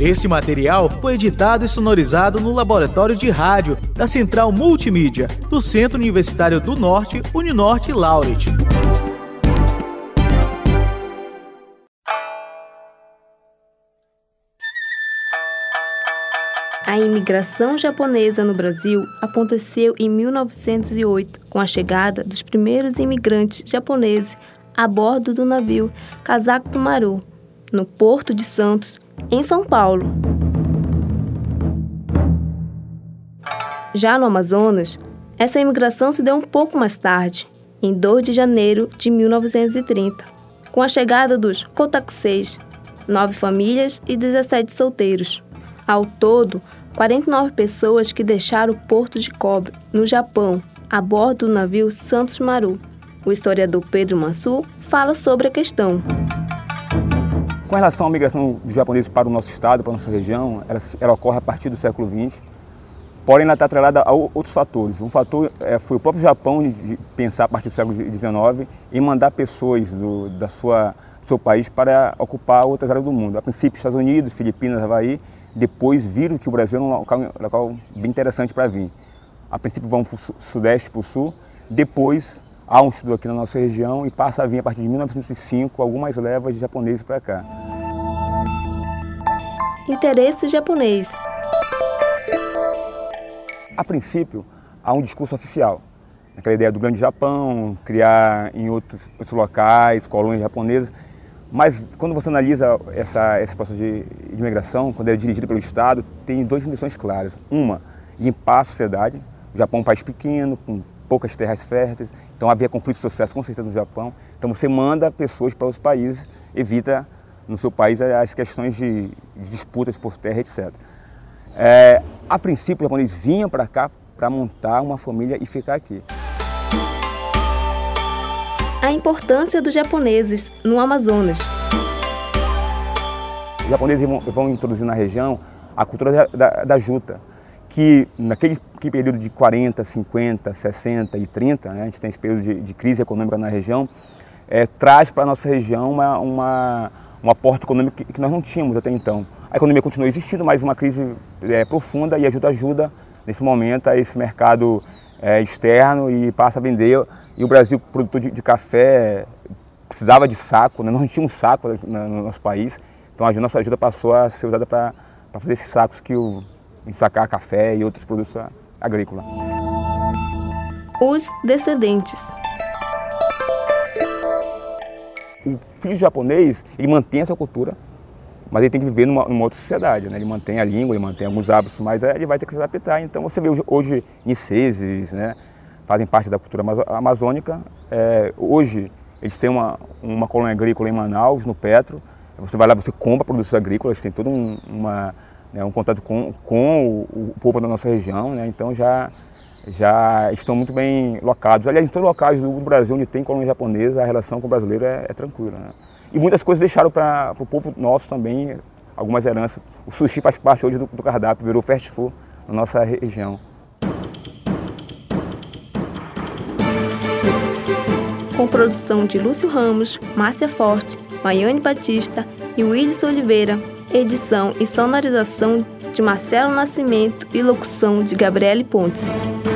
Este material foi editado e sonorizado no Laboratório de Rádio da Central Multimídia, do Centro Universitário do Norte, Uninorte Laureate. A imigração japonesa no Brasil aconteceu em 1908, com a chegada dos primeiros imigrantes japoneses a bordo do navio Kasato Maru, no Porto de Santos, em São Paulo. Já no Amazonas, essa imigração se deu um pouco mais tarde, em 2 de janeiro de 1930, com a chegada dos Kotakuseis, 9 famílias e 17 solteiros. Ao todo, 49 pessoas que deixaram o Porto de Kobe, no Japão, a bordo do navio Santos Maru. O historiador Pedro Mansur fala sobre a questão. Com relação à migração dos japoneses para o nosso estado, para a nossa região, ela ocorre a partir do século XX, porém ela está atrelada a outros fatores. Um fator foi o próprio Japão de pensar a partir do século XIX em mandar pessoas do seu país para ocupar outras áreas do mundo. A princípio, Estados Unidos, Filipinas, Havaí, depois viram que o Brasil é um local bem interessante para vir. A princípio vão para o sudeste, para o sul, depois há um estudo aqui na nossa região e passa a vir a partir de 1905 algumas levas de japoneses para cá. Interesse japonês. A princípio, há um discurso oficial. Aquela ideia do Grande Japão, criar em outros locais, colônias japonesas. Mas quando você analisa esse processo de imigração, quando ele é dirigido pelo Estado, tem duas intenções claras. Uma, limpar a sociedade. O Japão é um país pequeno, com poucas terras férteis, então havia conflitos sociais com certeza no Japão. Então você manda pessoas para outros países, evita no seu país as questões de disputas por terra, etc. A princípio, os japoneses vinham para cá para montar uma família e ficar aqui. A importância dos japoneses no Amazonas. Os japoneses vão introduzir na região a cultura da juta, que naquele período de 40, 50, 60 e 30, né, a gente tem esse período de crise econômica na região, traz para a nossa região um aporte econômico que nós não tínhamos até então. A economia continua existindo, mas uma crise profunda e ajuda nesse momento a esse mercado externo e passa a vender. E o Brasil, produtor de café, precisava de saco, né? Nós não tínhamos saco no nosso país, então a nossa ajuda passou a ser usada para fazer esses sacos ensacar café e outros produtos agrícolas. Os descendentes. O filho japonês, ele mantém essa cultura, mas ele tem que viver numa outra sociedade, né? Ele mantém a língua, ele mantém alguns hábitos, mas ele vai ter que se adaptar. Então você vê hoje niceses, né? Fazem parte da cultura amazônica. Hoje eles têm uma colônia agrícola em Manaus, no Petro. Você vai lá, você compra produtos agrícolas, tem todo um contato com o povo da nossa região, né? Então já estão muito bem locados. Aliás, em todos os locais do Brasil onde tem colônia japonesa, a relação com o brasileiro é tranquila, né? E muitas coisas deixaram para o povo nosso também, algumas heranças. O sushi faz parte hoje do cardápio, virou fast food na nossa região. Com produção de Lúcio Ramos, Márcia Forte, Maiane Batista e Willis Oliveira, edição e sonorização de Marcelo Nascimento e locução de Gabriele Pontes.